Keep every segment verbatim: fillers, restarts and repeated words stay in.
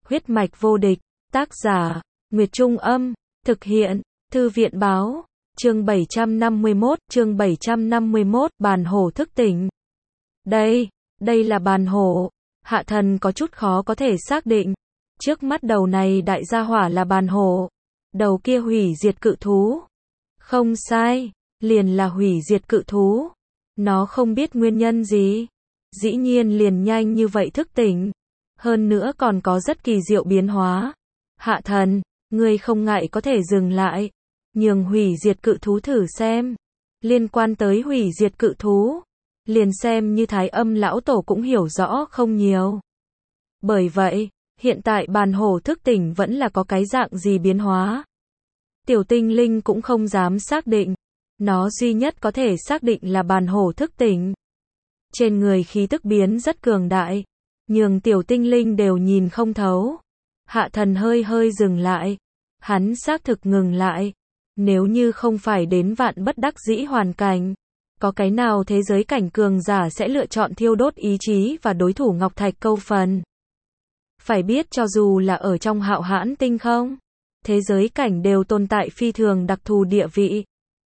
Huyết mạch vô địch, tác giả, Nguyệt Trung Âm, thực hiện, Thư viện báo, chương bảy trăm năm mươi mốt, chương bảy trăm năm mươi mốt, bàn hổ thức tỉnh. Đây, đây là bàn hổ. Hạ thần có chút khó có thể xác định. Trước mắt đầu này đại gia hỏa là bàn hổ. Đầu kia hủy diệt cự thú. Không sai, liền là hủy diệt cự thú. Nó không biết nguyên nhân gì. Dĩ nhiên liền nhanh như vậy thức tỉnh. Hơn nữa còn có rất kỳ diệu biến hóa. Hạ thần, ngươi không ngại có thể dừng lại. Nhường hủy diệt cự thú thử xem. Liên quan tới hủy diệt cự thú. Liền xem như Thái Âm lão tổ cũng hiểu rõ không nhiều. Bởi vậy, hiện tại bàn hổ thức tỉnh vẫn là có cái dạng gì biến hóa. Tiểu tinh linh cũng không dám xác định. Nó duy nhất có thể xác định là bàn hổ thức tỉnh. Trên người khí tức biến rất cường đại. Nhường tiểu tinh linh đều nhìn không thấu. Hạ thần hơi hơi dừng lại. Hắn xác thực ngừng lại. Nếu như không phải đến vạn bất đắc dĩ hoàn cảnh. Có cái nào thế giới cảnh cường giả sẽ lựa chọn thiêu đốt ý chí và đối thủ Ngọc Thạch câu phần. Phải biết cho dù là ở trong Hạo Hãn tinh không, thế giới cảnh đều tồn tại phi thường đặc thù địa vị.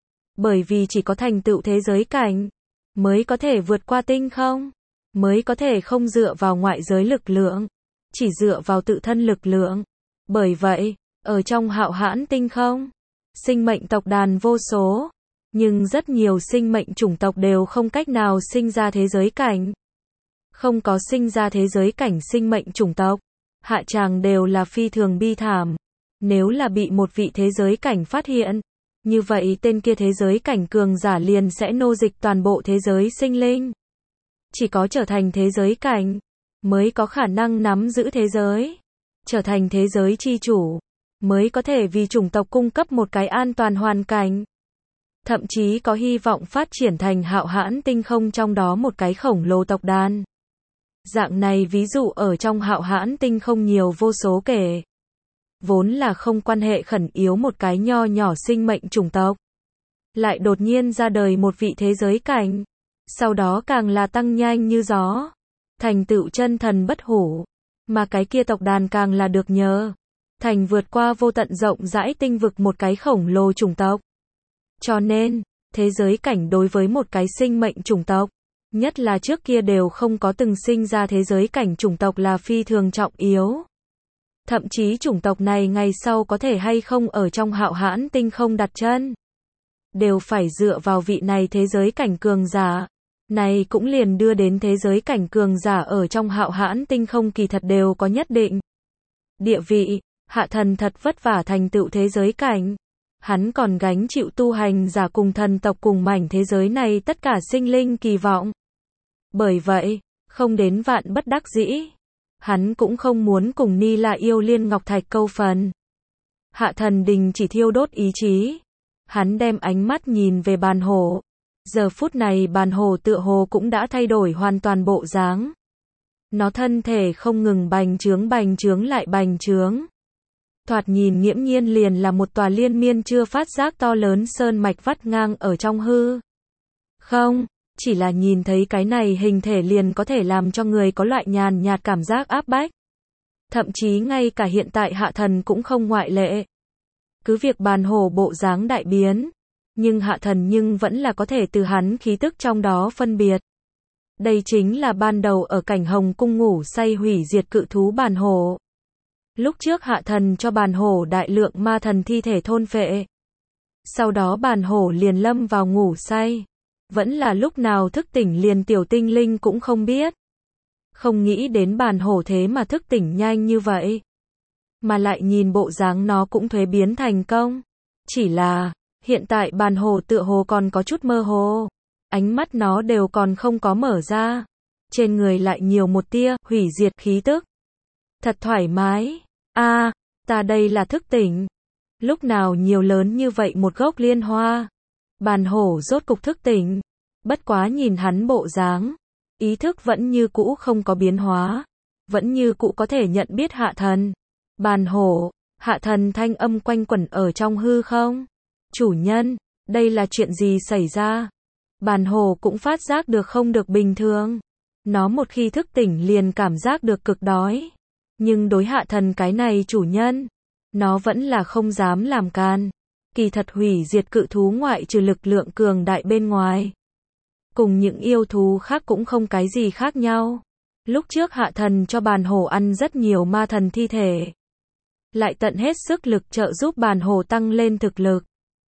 Bởi vì chỉ có thành tựu thế giới cảnh, mới có thể vượt qua tinh không, mới có thể không dựa vào ngoại giới lực lượng, chỉ dựa vào tự thân lực lượng. Bởi vậy, ở trong Hạo Hãn tinh không, sinh mệnh tộc đàn vô số. Nhưng rất nhiều sinh mệnh chủng tộc đều không cách nào sinh ra thế giới cảnh. Không có sinh ra thế giới cảnh sinh mệnh chủng tộc, hạ tràng đều là phi thường bi thảm. Nếu là bị một vị thế giới cảnh phát hiện, như vậy tên kia thế giới cảnh cường giả liền sẽ nô dịch toàn bộ thế giới sinh linh. Chỉ có trở thành thế giới cảnh, mới có khả năng nắm giữ thế giới. Trở thành thế giới chi chủ, mới có thể vì chủng tộc cung cấp một cái an toàn hoàn cảnh. Thậm chí có hy vọng phát triển thành Hạo Hãn tinh không trong đó một cái khổng lồ tộc đàn. Dạng này ví dụ ở trong Hạo Hãn tinh không nhiều vô số kể. Vốn là không quan hệ khẩn yếu một cái nho nhỏ sinh mệnh chủng tộc. Lại đột nhiên ra đời một vị thế giới cảnh. Sau đó càng là tăng nhanh như gió. Thành tựu chân thần bất hủ. Mà cái kia tộc đàn càng là được nhờ. Thành vượt qua vô tận rộng rãi tinh vực một cái khổng lồ chủng tộc. Cho nên, thế giới cảnh đối với một cái sinh mệnh chủng tộc, nhất là trước kia đều không có từng sinh ra thế giới cảnh chủng tộc là phi thường trọng yếu. Thậm chí chủng tộc này ngày sau có thể hay không ở trong Hạo Hãn tinh không đặt chân, đều phải dựa vào vị này thế giới cảnh cường giả. Này cũng liền đưa đến thế giới cảnh cường giả ở trong Hạo Hãn tinh không kỳ thật đều có nhất định địa vị. Hạ thần thật vất vả thành tựu thế giới cảnh. Hắn còn gánh chịu tu hành giả cùng thần tộc cùng mảnh thế giới này tất cả sinh linh kỳ vọng. Bởi vậy, không đến vạn bất đắc dĩ. Hắn cũng không muốn cùng Ni La yêu liên Ngọc Thạch câu phần. Hạ thần đình chỉ thiêu đốt ý chí. Hắn đem ánh mắt nhìn về bàn hổ. Giờ phút này bàn hổ tựa hồ cũng đã thay đổi hoàn toàn bộ dáng. Nó thân thể không ngừng bành trướng bành trướng lại bành trướng. Thoạt nhìn nghiễm nhiên liền là một tòa liên miên chưa phát giác to lớn sơn mạch vắt ngang ở trong hư. Không, chỉ là nhìn thấy cái này hình thể liền có thể làm cho người có loại nhàn nhạt cảm giác áp bách. Thậm chí ngay cả hiện tại hạ thần cũng không ngoại lệ. Cứ việc bàn hổ bộ dáng đại biến, nhưng hạ thần nhưng vẫn là có thể từ hắn khí tức trong đó phân biệt. Đây chính là ban đầu ở cảnh Hồng cung ngủ say hủy diệt cự thú bàn hổ. Lúc trước hạ thần cho bàn hổ đại lượng ma thần thi thể thôn phệ. Sau đó bàn hổ liền lâm vào ngủ say. Vẫn là lúc nào thức tỉnh liền tiểu tinh linh cũng không biết. Không nghĩ đến bàn hổ thế mà thức tỉnh nhanh như vậy. Mà lại nhìn bộ dáng nó cũng thuế biến thành công. Chỉ là, hiện tại bàn hổ tựa hồ còn có chút mơ hồ. Ánh mắt nó đều còn không có mở ra. Trên người lại nhiều một tia hủy diệt khí tức. Thật thoải mái. A, à, ta đây là thức tỉnh. Lúc nào nhiều lớn như vậy một gốc liên hoa. Bàn hổ rốt cục thức tỉnh. Bất quá nhìn hắn bộ dáng. Ý thức vẫn như cũ không có biến hóa. Vẫn như cũ có thể nhận biết hạ thần. Bàn hổ, hạ thần thanh âm quanh quẩn ở trong hư không. Chủ nhân, đây là chuyện gì xảy ra? Bàn hổ cũng phát giác được không được bình thường. Nó một khi thức tỉnh liền cảm giác được cực đói. Nhưng đối hạ thần cái này chủ nhân, nó vẫn là không dám làm can. Kỳ thật hủy diệt cự thú ngoại trừ lực lượng cường đại bên ngoài, cùng những yêu thú khác cũng không cái gì khác nhau. Lúc trước hạ thần cho bàn hổ ăn rất nhiều ma thần thi thể, lại tận hết sức lực trợ giúp bàn hổ tăng lên thực lực.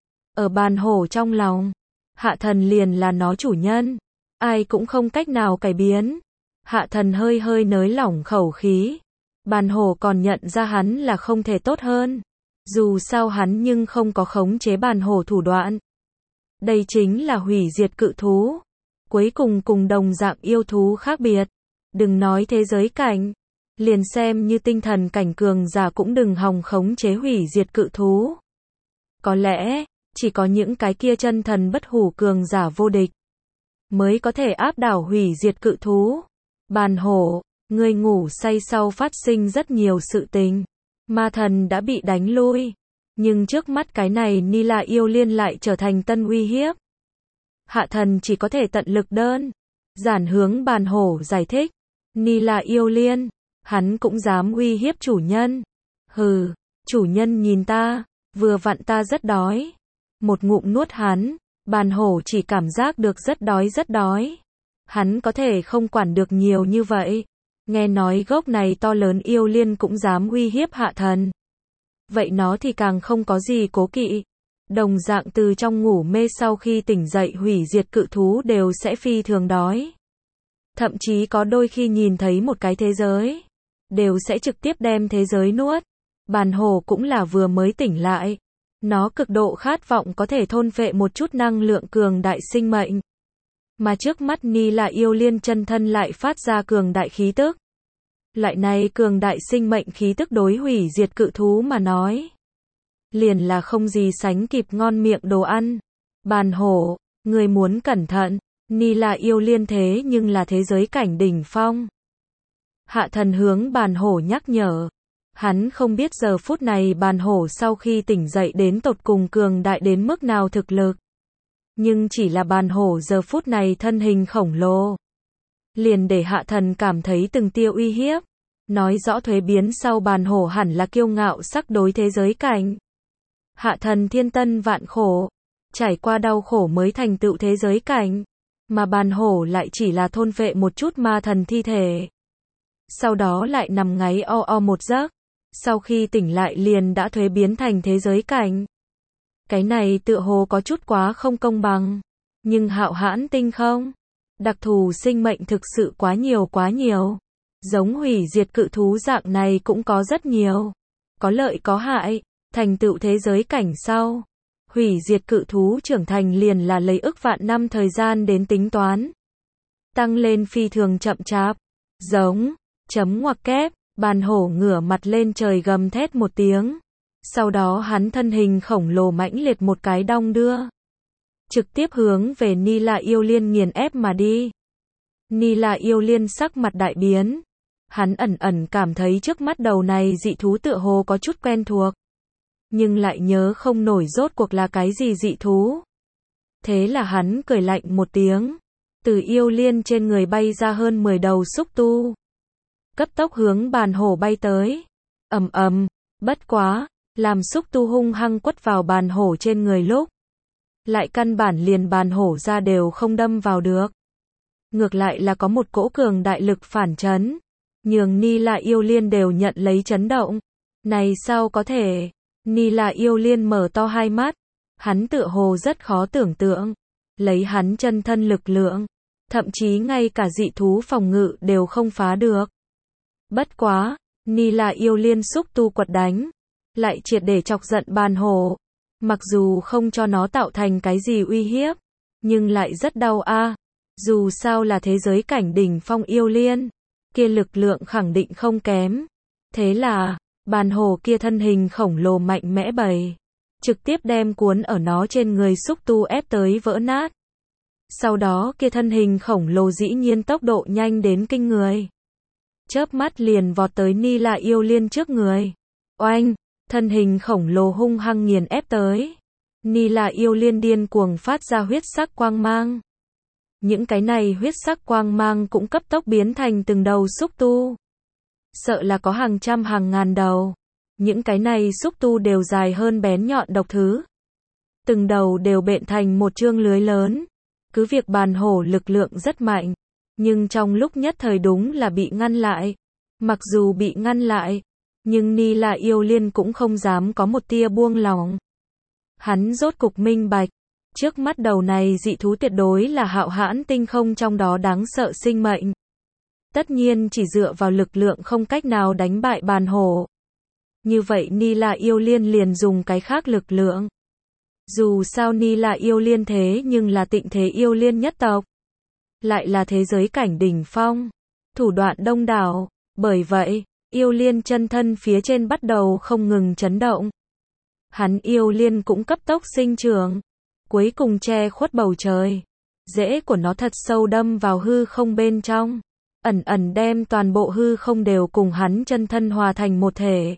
Ở bàn hổ trong lòng, hạ thần liền là nó chủ nhân, ai cũng không cách nào cải biến. Hạ thần hơi hơi nới lỏng khẩu khí. Bàn hổ còn nhận ra hắn là không thể tốt hơn. Dù sao hắn nhưng không có khống chế bàn hổ thủ đoạn. Đây chính là hủy diệt cự thú. Cuối cùng cùng đồng dạng yêu thú khác biệt. Đừng nói thế giới cảnh, liền xem như tinh thần cảnh cường giả cũng đừng hòng khống chế hủy diệt cự thú. Có lẽ, chỉ có những cái kia chân thần bất hủ cường giả vô địch mới có thể áp đảo hủy diệt cự thú. Bàn hổ, ngươi ngủ say sau phát sinh rất nhiều sự tình. Ma thần đã bị đánh lui. Nhưng trước mắt cái này Ni La yêu liên lại trở thành tân uy hiếp. Hạ thần chỉ có thể tận lực đơn giản hướng bàn hổ giải thích. Ni La yêu liên, hắn cũng dám uy hiếp chủ nhân. Hừ, chủ nhân nhìn ta, vừa vặn ta rất đói. Một ngụm nuốt hắn, bàn hổ chỉ cảm giác được rất đói rất đói. Hắn có thể không quản được nhiều như vậy. Nghe nói gốc này to lớn yêu liên cũng dám uy hiếp hạ thần. Vậy nó thì càng không có gì cố kỵ. Đồng dạng từ trong ngủ mê sau khi tỉnh dậy hủy diệt cự thú đều sẽ phi thường đói. Thậm chí có đôi khi nhìn thấy một cái thế giới, đều sẽ trực tiếp đem thế giới nuốt. Bàn hổ cũng là vừa mới tỉnh lại. Nó cực độ khát vọng có thể thôn phệ một chút năng lượng cường đại sinh mệnh. Mà trước mắt Ni La yêu liên chân thân lại phát ra cường đại khí tức. Loại này cường đại sinh mệnh khí tức đối hủy diệt cự thú mà nói, liền là không gì sánh kịp ngon miệng đồ ăn. Bàn hổ, người muốn cẩn thận, Ni La yêu liên thế nhưng là thế giới cảnh đỉnh phong. Hạ thần hướng bàn hổ nhắc nhở. Hắn không biết giờ phút này bàn hổ sau khi tỉnh dậy đến tột cùng cường đại đến mức nào thực lực. Nhưng chỉ là bàn hổ giờ phút này thân hình khổng lồ, liền để hạ thần cảm thấy từng tia uy hiếp. Nói rõ thuế biến sau bàn hổ hẳn là kiêu ngạo sắc đối thế giới cảnh. Hạ thần thiên tân vạn khổ, trải qua đau khổ mới thành tựu thế giới cảnh. Mà bàn hổ lại chỉ là thôn phệ một chút ma thần thi thể. Sau đó lại nằm ngáy o o một giấc. Sau khi tỉnh lại liền đã thuế biến thành thế giới cảnh. Cái này tựa hồ có chút quá không công bằng. Nhưng hạo hãn tinh không? Đặc thù sinh mệnh thực sự quá nhiều quá nhiều. Giống hủy diệt cự thú dạng này cũng có rất nhiều. Có lợi có hại. Thành tựu thế giới cảnh sau, hủy diệt cự thú trưởng thành liền là lấy ức vạn năm thời gian đến tính toán. Tăng lên phi thường chậm chạp. Giống, chấm ngoặc kép, bàn hổ ngửa mặt lên trời gầm thét một tiếng. Sau đó hắn thân hình khổng lồ mãnh liệt một cái đong đưa. Trực tiếp hướng về Ni La yêu liên nghiền ép mà đi. Ni La yêu liên sắc mặt đại biến. Hắn ẩn ẩn cảm thấy trước mắt đầu này dị thú tựa hồ có chút quen thuộc. Nhưng lại nhớ không nổi rốt cuộc là cái gì dị thú. Thế là hắn cười lạnh một tiếng. Từ yêu liên trên người bay ra hơn mười đầu xúc tu. Cấp tốc hướng bàn hổ bay tới. Ầm ầm, bất quá, làm xúc tu hung hăng quất vào bàn hổ trên người lúc. Lại căn bản liền bàn hổ ra đều không đâm vào được. Ngược lại là có một cỗ cường đại lực phản chấn. Nhường Ni La yêu liên đều nhận lấy chấn động. Này sao có thể? Ni La yêu liên mở to hai mắt. Hắn tựa hồ rất khó tưởng tượng. Lấy hắn chân thân lực lượng. Thậm chí ngay cả dị thú phòng ngự đều không phá được. Bất quá, Ni La yêu liên xúc tu quật đánh. Lại triệt để chọc giận bàn hổ. Mặc dù không cho nó tạo thành cái gì uy hiếp. Nhưng lại rất đau a. Dù sao là thế giới cảnh đỉnh phong yêu liên. Kia lực lượng khẳng định không kém. Thế là, bàn hổ kia thân hình khổng lồ mạnh mẽ bầy. Trực tiếp đem cuốn ở nó trên người xúc tu ép tới vỡ nát. Sau đó kia thân hình khổng lồ dĩ nhiên tốc độ nhanh đến kinh người. Chớp mắt liền vọt tới Ni La yêu liên trước người. Oanh, thân hình khổng lồ hung hăng nghiền ép tới. Ni La yêu liên điên cuồng phát ra huyết sắc quang mang. Những cái này huyết sắc quang mang cũng cấp tốc biến thành từng đầu xúc tu. sợ là có hàng trăm hàng ngàn đầu. Những cái này xúc tu đều dài hơn bén nhọn độc thứ. Từng đầu đều bện thành một chương lưới lớn. Cứ việc bàn hổ lực lượng rất mạnh, nhưng trong lúc nhất thời đúng là bị ngăn lại. Mặc dù bị ngăn lại, nhưng Ni La Yêu Liên cũng không dám có một tia buông lỏng. Hắn rốt cục minh bạch, trước mắt đầu này dị thú tuyệt đối là hạo hãn tinh không trong đó đáng sợ sinh mệnh. Tất nhiên chỉ dựa vào lực lượng không cách nào đánh bại bàn hổ. Như vậy Ni La Yêu Liên liền dùng cái khác lực lượng. Dù sao Ni La Yêu Liên thế nhưng là Tịnh Thế Yêu Liên nhất tộc. Lại là thế giới cảnh đỉnh phong. Thủ đoạn đông đảo. Bởi vậy, Yêu Liên chân thân phía trên bắt đầu không ngừng chấn động. Hắn Yêu Liên cũng cấp tốc sinh trưởng. Cuối cùng che khuất bầu trời. Rễ của nó thật sâu đâm vào hư không bên trong. Ẩn ẩn đem toàn bộ hư không đều cùng hắn chân thân hòa thành một thể.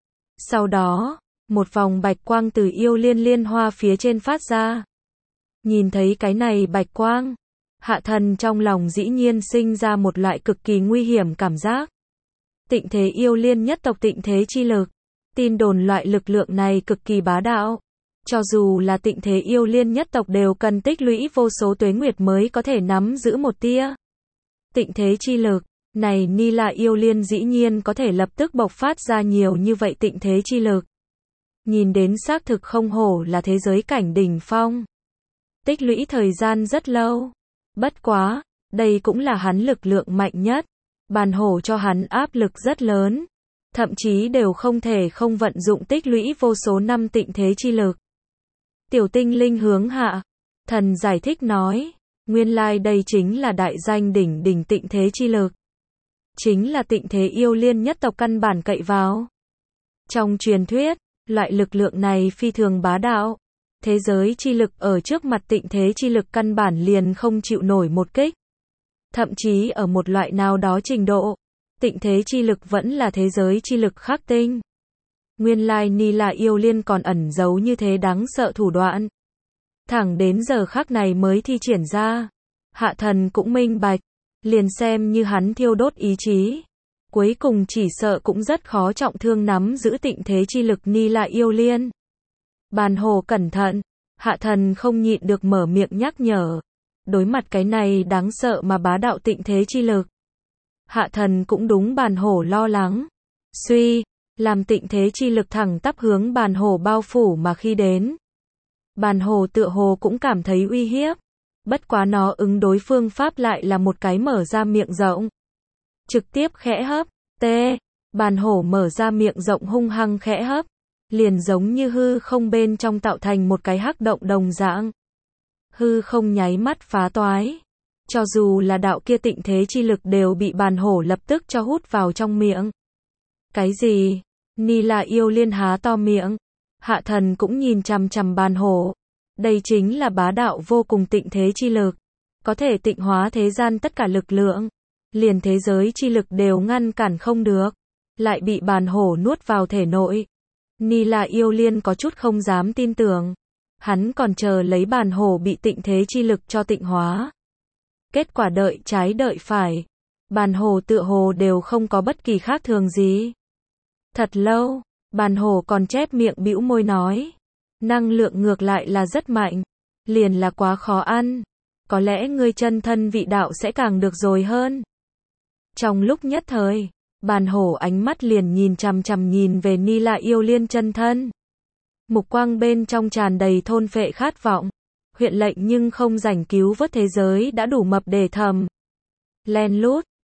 Sau đó, một vòng bạch quang từ Yêu Liên liên hoa phía trên phát ra. Nhìn thấy cái này bạch quang, Hạ Thần trong lòng dĩ nhiên sinh ra một loại cực kỳ nguy hiểm cảm giác. Tịnh Thế Yêu Liên nhất tộc Tịnh Thế chi lực. Tin đồn loại lực lượng này cực kỳ bá đạo. Cho dù là Tịnh Thế Yêu Liên nhất tộc đều cần tích lũy vô số tuế nguyệt mới có thể nắm giữ một tia. Tịnh Thế chi lực, này Ni La Yêu Liên dĩ nhiên có thể lập tức bộc phát ra nhiều như vậy Tịnh Thế chi lực. Nhìn đến xác thực không hổ là thế giới cảnh đỉnh phong. Tích lũy thời gian rất lâu. Bất quá, đây cũng là hắn lực lượng mạnh nhất. Bàn hổ cho hắn áp lực rất lớn. Thậm chí đều không thể không vận dụng tích lũy vô số năm Tịnh Thế chi lực. Tiểu tinh linh hướng Hạ Thần giải thích nói. Nguyên lai đây chính là đại danh đỉnh đỉnh Tịnh Thế chi lực. Chính là Tịnh Thế Yêu Liên nhất tộc căn bản cậy vào. Trong truyền thuyết, loại lực lượng này phi thường bá đạo. Thế giới chi lực ở trước mặt Tịnh Thế chi lực căn bản liền không chịu nổi một kích. Thậm chí ở một loại nào đó trình độ, Tịnh Thế chi lực vẫn là thế giới chi lực khắc tinh. Nguyên lai Ni La Yêu Liên còn ẩn giấu như thế đáng sợ thủ đoạn. Thẳng đến giờ khắc này mới thi triển ra. Hạ Thần cũng minh bạch, liền xem như hắn thiêu đốt ý chí. Cuối cùng chỉ sợ cũng rất khó trọng thương nắm giữ Tịnh Thế chi lực Ni La Yêu Liên. Bàn hổ cẩn thận, Hạ Thần không nhịn được mở miệng nhắc nhở. Đối mặt cái này đáng sợ mà bá đạo Tịnh Thế chi lực. Hạ Thần cũng đúng bàn hổ lo lắng. Suy, làm Tịnh Thế chi lực thẳng tắp hướng bàn hổ bao phủ mà khi đến. Bàn hổ tựa hồ cũng cảm thấy uy hiếp. Bất quá nó ứng đối phương pháp lại là một cái mở ra miệng rộng. Trực tiếp khẽ hấp, tê. Bàn hổ mở ra miệng rộng hung hăng khẽ hấp. Liền giống như hư không bên trong tạo thành một cái hắc động đồng dạng. Hư không nháy mắt phá toái. Cho dù là đạo kia Tịnh Thế chi lực đều bị bàn hổ lập tức cho hút vào trong miệng. Cái gì? Ni La Yêu Liên há to miệng. Hạ Thần cũng nhìn chằm chằm bàn hổ. Đây chính là bá đạo vô cùng Tịnh Thế chi lực. Có thể tịnh hóa thế gian tất cả lực lượng. Liền thế giới chi lực đều ngăn cản không được. Lại bị bàn hổ nuốt vào thể nội. Ni La Yêu Liên có chút không dám tin tưởng. Hắn còn chờ lấy bàn hổ bị Tịnh Thế chi lực cho tịnh hóa. Kết quả đợi trái đợi phải. Bàn hổ tựa hồ đều không có bất kỳ khác thường gì. Thật lâu, bàn hổ còn chép miệng bĩu môi nói. Năng lượng ngược lại là rất mạnh. Liền là quá khó ăn. Có lẽ ngươi chân thân vị đạo sẽ càng được rồi hơn. Trong lúc nhất thời, bàn hổ ánh mắt liền nhìn chằm chằm nhìn về Ni La Yêu Liên chân thân. Mục quang bên trong tràn đầy thôn phệ khát vọng. Huyện lệnh nhưng không rảnh cứu vớt thế giới đã đủ mập để thầm. Len lút,